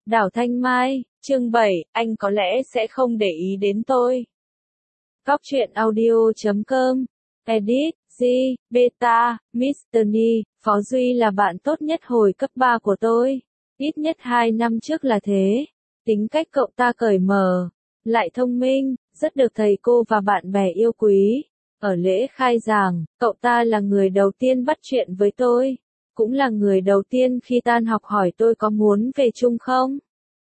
Đảo Thanh Mai, chương 7, anh có lẽ sẽ không để ý đến tôi. Góc truyện audio.com, edit, G, Beta, Mr. Ni, Phó Duy là bạn tốt nhất hồi cấp 3 của tôi. Ít nhất 2 năm trước là thế. Tính cách cậu ta cởi mở, lại thông minh, rất được thầy cô và bạn bè yêu quý. Ở lễ khai giảng, cậu ta là người đầu tiên bắt chuyện với tôi. Cũng là người đầu tiên khi tan học hỏi tôi có muốn về chung không?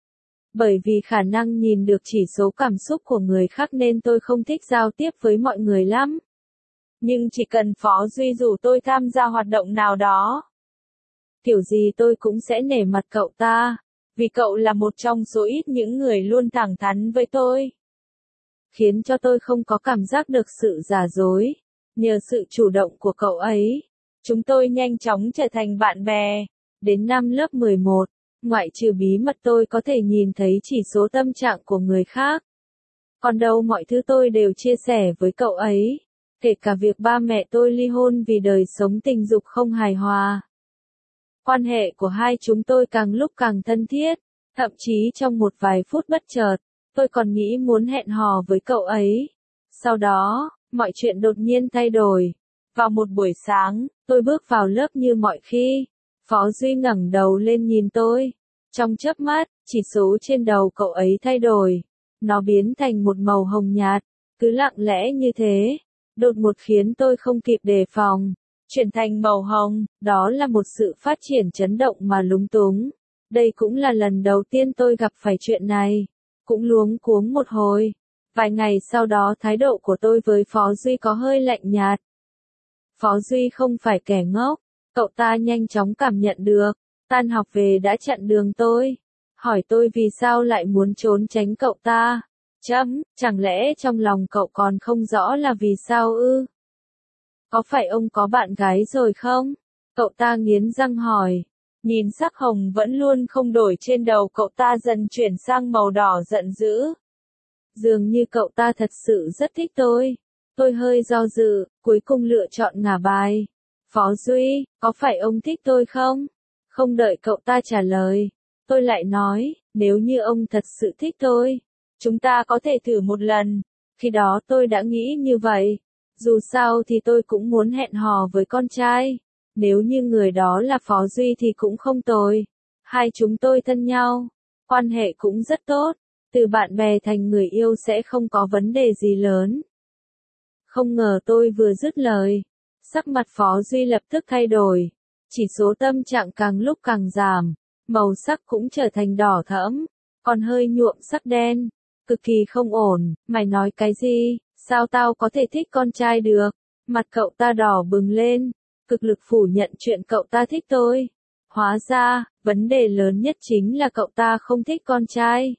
Bởi vì khả năng nhìn được chỉ số cảm xúc của người khác nên tôi không thích giao tiếp với mọi người lắm. Nhưng chỉ cần Phó Duy rủ tôi tham gia hoạt động nào đó, kiểu gì tôi cũng sẽ nể mặt cậu ta, vì cậu là một trong số ít những người luôn thẳng thắn với tôi. Khiến cho tôi không có cảm giác được sự giả dối. Nhờ sự chủ động của cậu ấy, chúng tôi nhanh chóng trở thành bạn bè. Đến năm lớp 11, ngoại trừ bí mật tôi có thể nhìn thấy chỉ số tâm trạng của người khác. Còn đâu mọi thứ tôi đều chia sẻ với cậu ấy. Kể cả việc ba mẹ tôi ly hôn vì đời sống tình dục không hài hòa. Quan hệ của hai chúng tôi càng lúc càng thân thiết. Thậm chí trong một vài phút bất chợt, tôi còn nghĩ muốn hẹn hò với cậu ấy. Sau đó, mọi chuyện đột nhiên thay đổi. Vào một buổi sáng, tôi bước vào lớp như mọi khi. Phó Duy ngẩng đầu lên nhìn tôi. Trong chớp mắt, chỉ số trên đầu cậu ấy thay đổi. Nó biến thành một màu hồng nhạt. Cứ lặng lẽ như thế. Đột ngột khiến tôi không kịp đề phòng. Chuyển thành màu hồng, đó là một sự phát triển chấn động mà lúng túng. Đây cũng là lần đầu tiên tôi gặp phải chuyện này. Cũng luống cuống một hồi. Vài ngày sau đó thái độ của tôi với Phó Duy có hơi lạnh nhạt. Phó Duy không phải kẻ ngốc. Cậu ta nhanh chóng cảm nhận được. Tan học về đã chặn đường tôi. Hỏi tôi vì sao lại muốn trốn tránh cậu ta. Chẳng lẽ trong lòng cậu còn không rõ là vì sao ư? Có phải ông có bạn gái rồi không? Cậu ta nghiến răng hỏi. Nhìn sắc hồng vẫn luôn không đổi trên đầu cậu ta dần chuyển sang màu đỏ giận dữ. Dường như cậu ta thật sự rất thích tôi. Tôi hơi do dự, cuối cùng lựa chọn ngả bài. Phó Duy, có phải ông thích tôi không? Không đợi cậu ta trả lời. Tôi lại nói, nếu như ông thật sự thích tôi, chúng ta có thể thử một lần. Khi đó tôi đã nghĩ như vậy. Dù sao thì tôi cũng muốn hẹn hò với con trai. Nếu như người đó là Phó Duy thì cũng không tồi. Hai chúng tôi thân nhau. Quan hệ cũng rất tốt. Từ bạn bè thành người yêu sẽ không có vấn đề gì lớn. Không ngờ tôi vừa dứt lời. Sắc mặt Phó Duy lập tức thay đổi. Chỉ số tâm trạng càng lúc càng giảm. Màu sắc cũng trở thành đỏ thẫm. Còn hơi nhuộm sắc đen. Cực kỳ không ổn. Mày nói cái gì? Sao tao có thể thích con trai được? Mặt cậu ta đỏ bừng lên. Cực lực phủ nhận chuyện cậu ta thích tôi. Hóa ra, vấn đề lớn nhất chính là cậu ta không thích con trai.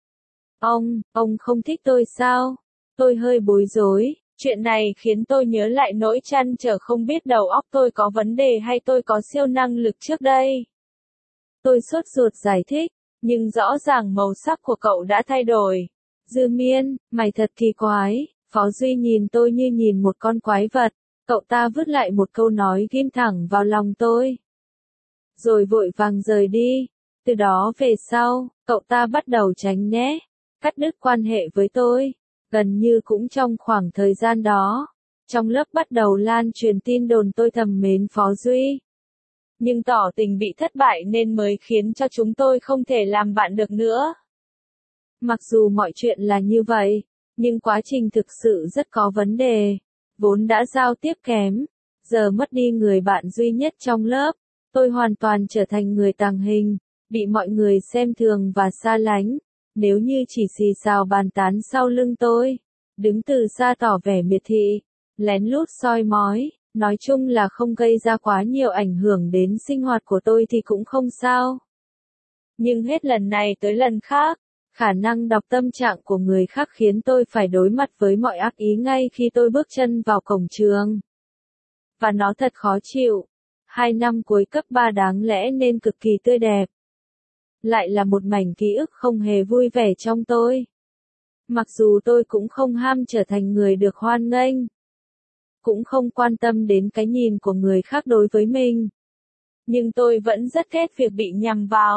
Ông không thích tôi sao? Tôi hơi bối rối. Chuyện này khiến tôi nhớ lại nỗi trăn trở không biết đầu óc tôi có vấn đề hay tôi có siêu năng lực trước đây. Tôi sốt ruột giải thích, nhưng rõ ràng màu sắc của cậu đã thay đổi. Dư Miên, mày thật kỳ quái. Phó Duy nhìn tôi như nhìn một con quái vật. Cậu ta vứt lại một câu nói ghim thẳng vào lòng tôi. Rồi vội vàng rời đi. Từ đó về sau, cậu ta bắt đầu tránh né, cắt đứt quan hệ với tôi. Gần như cũng trong khoảng thời gian đó, trong lớp bắt đầu lan truyền tin đồn tôi thầm mến Phó Duy. Nhưng tỏ tình bị thất bại nên mới khiến cho chúng tôi không thể làm bạn được nữa. Mặc dù mọi chuyện là như vậy, nhưng quá trình thực sự rất có vấn đề. Vốn đã giao tiếp kém, giờ mất đi người bạn duy nhất trong lớp. Tôi hoàn toàn trở thành người tàng hình, bị mọi người xem thường và xa lánh. Nếu như chỉ xì xào bàn tán sau lưng tôi, đứng từ xa tỏ vẻ miệt thị, lén lút soi mói, nói chung là không gây ra quá nhiều ảnh hưởng đến sinh hoạt của tôi thì cũng không sao. Nhưng hết lần này tới lần khác, khả năng đọc tâm trạng của người khác khiến tôi phải đối mặt với mọi ác ý ngay khi tôi bước chân vào cổng trường. Và nó thật khó chịu. 2 năm cuối cấp 3 đáng lẽ nên cực kỳ tươi đẹp. Lại là một mảnh ký ức không hề vui vẻ trong tôi. Mặc dù tôi cũng không ham trở thành người được hoan nghênh. Cũng không quan tâm đến cái nhìn của người khác đối với mình. Nhưng tôi vẫn rất ghét việc bị nhằm vào.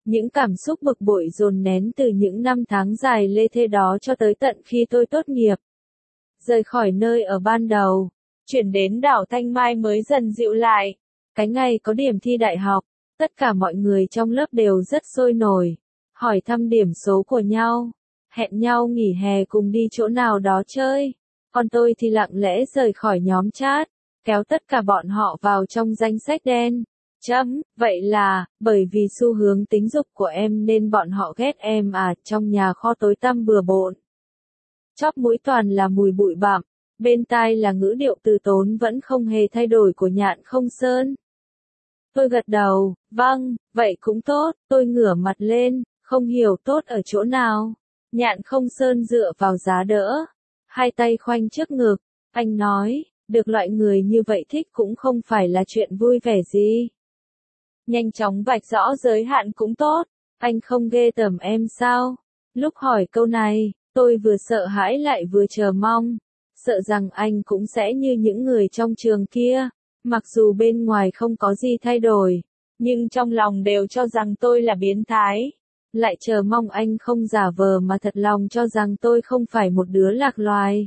Những cảm xúc bực bội dồn nén từ những năm tháng dài lê thê đó cho tới tận khi tôi tốt nghiệp. Rời khỏi nơi ở ban đầu, chuyển đến đảo Thanh Mai mới dần dịu lại. Cái ngày có điểm thi đại học, tất cả mọi người trong lớp đều rất sôi nổi, hỏi thăm điểm số của nhau, hẹn nhau nghỉ hè cùng đi chỗ nào đó chơi. Còn tôi thì lặng lẽ rời khỏi nhóm chat, kéo tất cả bọn họ vào trong danh sách đen. Vậy là, bởi vì xu hướng tính dục của em nên bọn họ ghét em à, trong nhà kho tối tăm bừa bộn. Chóp mũi toàn là mùi bụi bặm, bên tai là ngữ điệu từ tốn vẫn không hề thay đổi của Nhạn Không Sơn. Tôi gật đầu, vâng, vậy cũng tốt, tôi ngửa mặt lên, không hiểu tốt ở chỗ nào. Nhạn Không Sơn dựa vào giá đỡ, hai tay khoanh trước ngực, anh nói, được loại người như vậy thích cũng không phải là chuyện vui vẻ gì. Nhanh chóng vạch rõ giới hạn cũng tốt, anh không ghê tởm em sao? Lúc hỏi câu này, tôi vừa sợ hãi lại vừa chờ mong, sợ rằng anh cũng sẽ như những người trong trường kia, mặc dù bên ngoài không có gì thay đổi, nhưng trong lòng đều cho rằng tôi là biến thái. Lại chờ mong anh không giả vờ mà thật lòng cho rằng tôi không phải một đứa lạc loài.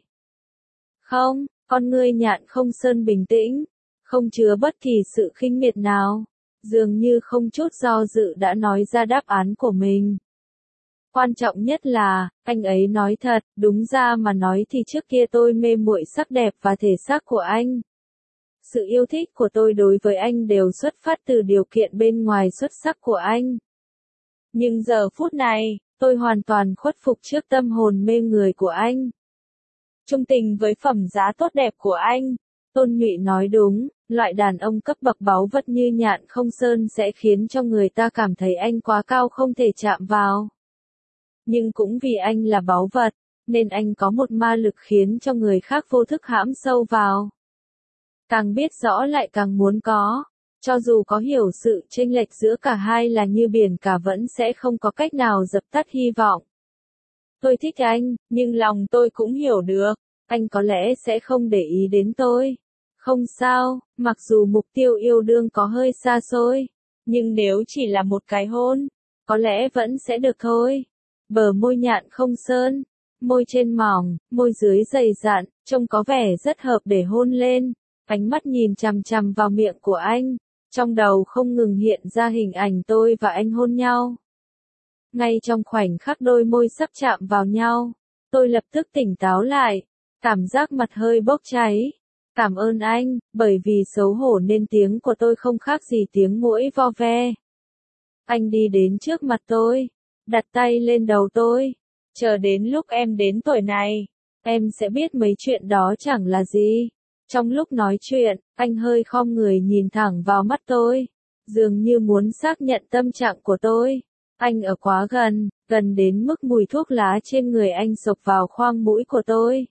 Không, con ngươi Nhạn Không Sơn bình tĩnh, không chứa bất kỳ sự khinh miệt nào, dường như không chút do dự đã nói ra đáp án của mình. Quan trọng nhất là, anh ấy nói thật, đúng ra mà nói thì trước kia tôi mê muội sắc đẹp và thể xác của anh. Sự yêu thích của tôi đối với anh đều xuất phát từ điều kiện bên ngoài xuất sắc của anh. Nhưng giờ phút này, tôi hoàn toàn khuất phục trước tâm hồn mê người của anh. Trung tình với phẩm giá tốt đẹp của anh, Tôn Nhụy nói đúng, loại đàn ông cấp bậc báu vật như Nhạn Không Sơn sẽ khiến cho người ta cảm thấy anh quá cao không thể chạm vào. Nhưng cũng vì anh là báu vật, nên anh có một ma lực khiến cho người khác vô thức hãm sâu vào. Càng biết rõ lại càng muốn có, cho dù có hiểu sự chênh lệch giữa cả hai là như biển cả vẫn sẽ không có cách nào dập tắt hy vọng. Tôi thích anh, nhưng lòng tôi cũng hiểu được, anh có lẽ sẽ không để ý đến tôi. Không sao, mặc dù mục tiêu yêu đương có hơi xa xôi, nhưng nếu chỉ là một cái hôn, có lẽ vẫn sẽ được thôi. Bờ môi Nhạn Không Sơn, môi trên mỏng, môi dưới dày dặn, trông có vẻ rất hợp để hôn lên. Ánh mắt nhìn chằm chằm vào miệng của anh, trong đầu không ngừng hiện ra hình ảnh tôi và anh hôn nhau. Ngay trong khoảnh khắc đôi môi sắp chạm vào nhau, tôi lập tức tỉnh táo lại, cảm giác mặt hơi bốc cháy. Cảm ơn anh, bởi vì xấu hổ nên tiếng của tôi không khác gì tiếng muỗi vo ve. Anh đi đến trước mặt tôi, đặt tay lên đầu tôi. Chờ đến lúc em đến tuổi này, em sẽ biết mấy chuyện đó chẳng là gì. Trong lúc nói chuyện, anh hơi khom người nhìn thẳng vào mắt tôi, dường như muốn xác nhận tâm trạng của tôi. Anh ở quá gần, gần đến mức mùi thuốc lá trên người anh xộc vào khoang mũi của tôi,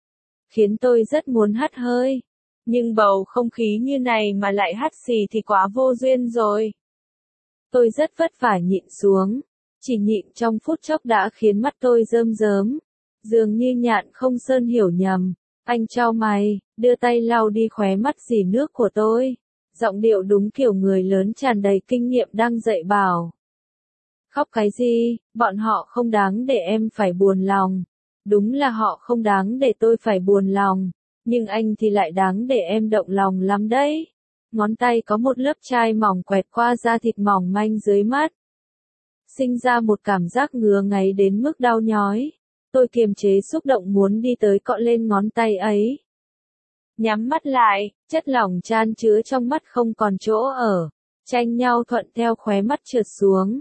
khiến tôi rất muốn hắt hơi. Nhưng bầu không khí như này mà lại hắt xì thì quá vô duyên rồi. Tôi rất vất vả nhịn xuống, chỉ nhịn trong phút chốc đã khiến mắt tôi rơm rớm. Dường như Nhạn Không Sơn hiểu nhầm, anh chau mày, đưa tay lau đi khóe mắt rỉ nước của tôi. Giọng điệu đúng kiểu người lớn tràn đầy kinh nghiệm đang dạy bảo. Khóc cái gì, bọn họ không đáng để em phải buồn lòng. Đúng là họ không đáng để tôi phải buồn lòng, nhưng anh thì lại đáng để em động lòng lắm đấy. Ngón tay có một lớp chai mỏng quẹt qua da thịt mỏng manh dưới mắt. Sinh ra một cảm giác ngứa ngáy đến mức đau nhói. Tôi kiềm chế xúc động muốn đi tới cọ lên ngón tay ấy. Nhắm mắt lại, chất lỏng chan chứa trong mắt không còn chỗ ở, tranh nhau thuận theo khóe mắt trượt xuống.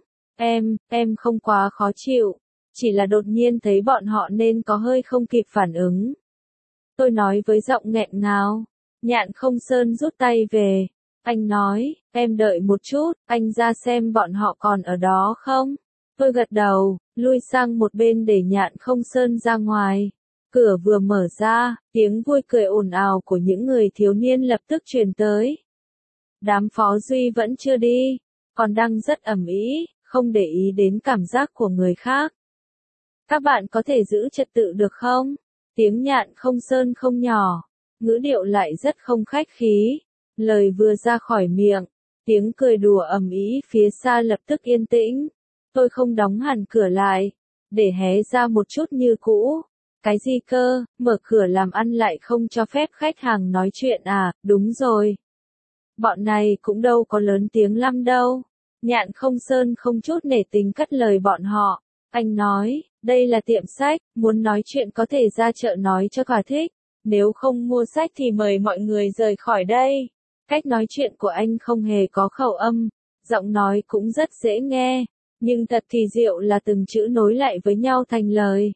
Em không quá khó chịu, chỉ là đột nhiên thấy bọn họ nên có hơi không kịp phản ứng. Tôi nói với giọng nghẹn ngào. Nhạn Không Sơn rút tay về. Anh nói, em đợi một chút, anh ra xem bọn họ còn ở đó không? Tôi gật đầu, lui sang một bên để Nhạn Không Sơn ra ngoài. Cửa vừa mở ra, tiếng vui cười ồn ào của những người thiếu niên lập tức truyền tới. Đám Phó Duy vẫn chưa đi, còn đang rất ầm ĩ, không để ý đến cảm giác của người khác. Các bạn có thể giữ trật tự được không? Tiếng Nhạn Không Sơn không nhỏ, ngữ điệu lại rất không khách khí. Lời vừa ra khỏi miệng, Tiếng cười đùa ầm ĩ phía xa lập tức yên tĩnh. Tôi không đóng hẳn cửa lại, để hé ra một chút như cũ. Cái gì cơ, mở cửa làm ăn lại không cho phép khách hàng nói chuyện à, đúng rồi. Bọn này cũng đâu có lớn tiếng lắm đâu. Nhạn không sơn không chút nể tình cắt lời bọn họ. Anh nói, đây là tiệm sách, muốn nói chuyện có thể ra chợ nói cho thỏa thích. Nếu không mua sách thì mời mọi người rời khỏi đây. Cách nói chuyện của anh không hề có khẩu âm, giọng nói cũng rất dễ nghe, nhưng thật kỳ diệu là từng chữ nối lại với nhau thành lời.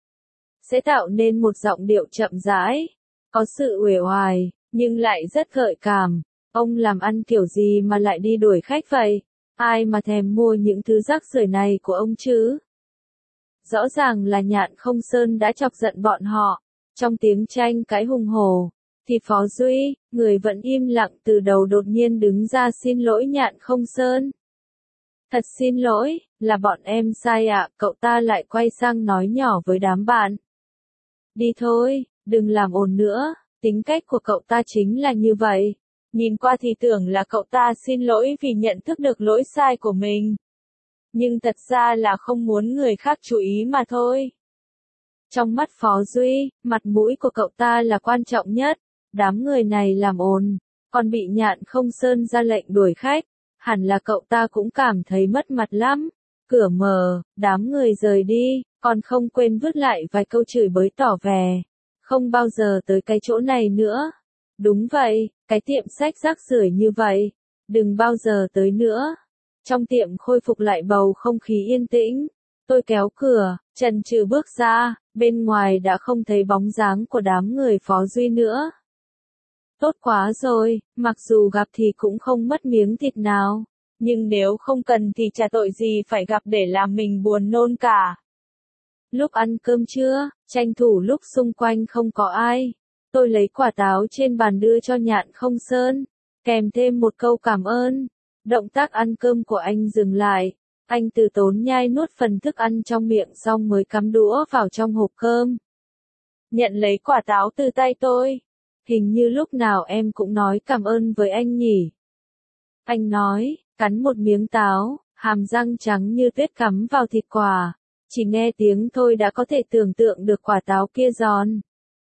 Sẽ tạo nên một giọng điệu chậm rãi, có sự uể oải, nhưng lại rất gợi cảm. Ông làm ăn kiểu gì mà lại đi đuổi khách vậy? Ai mà thèm mua những thứ rác rưởi này của ông chứ? Rõ ràng là Nhạn không sơn đã chọc giận bọn họ. Trong tiếng tranh cãi hùng hổ, thì Phó Duy, người vẫn im lặng từ đầu đột nhiên đứng ra xin lỗi Nhạn không sơn. Thật xin lỗi, là bọn em sai ạ, cậu ta lại quay sang nói nhỏ với đám bạn. Đi thôi, đừng làm ồn nữa, tính cách của cậu ta chính là như vậy. Nhìn qua thì tưởng là cậu ta xin lỗi vì nhận thức được lỗi sai của mình. Nhưng thật ra là không muốn người khác chú ý mà thôi. Trong mắt Phó Duy, mặt mũi của cậu ta là quan trọng nhất. Đám người này làm ồn, còn bị Nhạn không sơn ra lệnh đuổi khách. Hẳn là cậu ta cũng cảm thấy mất mặt lắm. Cửa mở, đám người rời đi, còn không quên vứt lại vài câu chửi bới tỏ vẻ. Không bao giờ tới cái chỗ này nữa. Đúng vậy, cái tiệm sách rác rưởi như vậy. Đừng bao giờ tới nữa. Trong tiệm khôi phục lại bầu không khí yên tĩnh. Tôi kéo cửa, chần chừ bước ra, bên ngoài đã không thấy bóng dáng của đám người Phó Duy nữa. Tốt quá rồi, mặc dù gặp thì cũng không mất miếng thịt nào. Nhưng nếu không cần thì chả tội gì phải gặp để làm mình buồn nôn cả. Lúc ăn cơm trưa, tranh thủ lúc xung quanh không có ai. Tôi lấy quả táo trên bàn đưa cho Nhạn không sơn, kèm thêm một câu cảm ơn. Động tác ăn cơm của anh dừng lại. Anh từ tốn nhai nuốt phần thức ăn trong miệng xong mới cắm đũa vào trong hộp cơm. Nhận lấy quả táo từ tay tôi. Hình như lúc nào em cũng nói cảm ơn với anh nhỉ. Anh nói, cắn một miếng táo, hàm răng trắng như tuyết cắm vào thịt quả. Chỉ nghe tiếng thôi đã có thể tưởng tượng được quả táo kia giòn.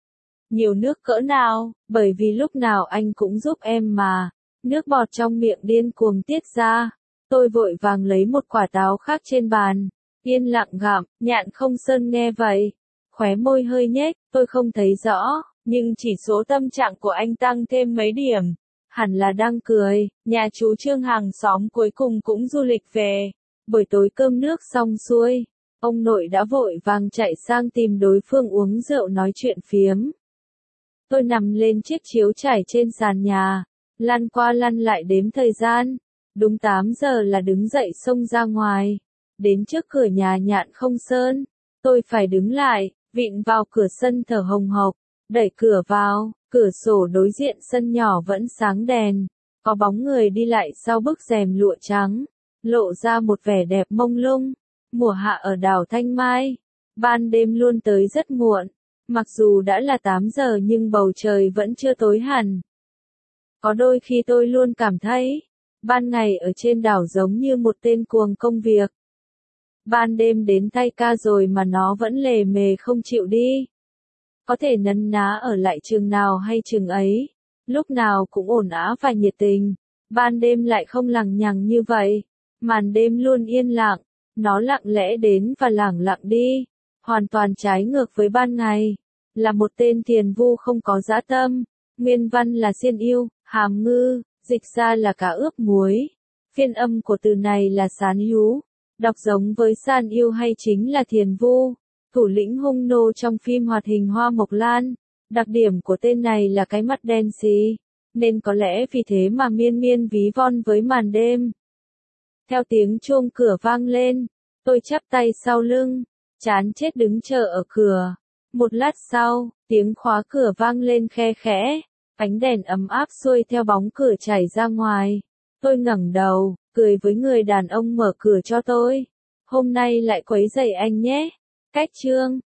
Nhiều nước cỡ nào, bởi vì lúc nào anh cũng giúp em mà. Nước bọt trong miệng điên cuồng tiết ra. Tôi vội vàng lấy một quả táo khác trên bàn. Yên lặng gặm, Nhạn không sơn nghe vậy. Khóe môi hơi nhếch, tôi không thấy rõ, nhưng chỉ số tâm trạng của anh tăng thêm mấy điểm. Hẳn là đang cười, nhà chú Trương hàng xóm cuối cùng cũng du lịch về. Buổi tối cơm nước xong xuôi, ông nội đã vội vàng chạy sang tìm đối phương uống rượu nói chuyện phiếm. Tôi nằm lên chiếc chiếu trải trên sàn nhà, lăn qua lăn lại đếm thời gian. Đúng 8 giờ là đứng dậy xông ra ngoài. Đến trước cửa nhà Nhạn không sơn, tôi phải đứng lại, vịn vào cửa sân thở hồng hộc, đẩy cửa vào, cửa sổ đối diện sân nhỏ vẫn sáng đèn, có bóng người đi lại sau bức rèm lụa trắng, lộ ra một vẻ đẹp mông lung. Mùa hạ ở đảo Thanh Mai, ban đêm luôn tới rất muộn, mặc dù đã là 8 giờ nhưng bầu trời vẫn chưa tối hẳn. Có đôi khi tôi luôn cảm thấy, ban ngày ở trên đảo giống như một tên cuồng công việc. Ban đêm đến tay ca rồi mà nó vẫn lề mề không chịu đi. Có thể nấn ná ở lại trường nào hay trường ấy, lúc nào cũng ổn ào và nhiệt tình. Ban đêm lại không lằng nhằng như vậy. Màn đêm luôn yên lặng, nó lặng lẽ đến và lẳng lặng đi. Hoàn toàn trái ngược với ban ngày. Là một tên thiền vu không có dã tâm. Nguyên văn là xiên yêu, hàm ngư, dịch ra là cá ướp muối. Phiên âm của từ này là sán hú. Đọc giống với san yêu hay chính là thiền vu, thủ lĩnh hung nô trong phim hoạt hình Hoa Mộc Lan. Đặc điểm của tên này là cái mắt đen xì, nên có lẽ vì thế mà miên miên ví von với màn đêm. Theo tiếng chuông cửa vang lên, tôi chắp tay sau lưng, chán chết đứng chờ ở cửa. Một lát sau, tiếng khóa cửa vang lên khe khẽ, ánh đèn ấm áp xuôi theo bóng cửa chảy ra ngoài. Tôi ngẩng đầu, cười với người đàn ông mở cửa cho tôi. Hôm nay lại quấy rầy anh nhé. Cách chương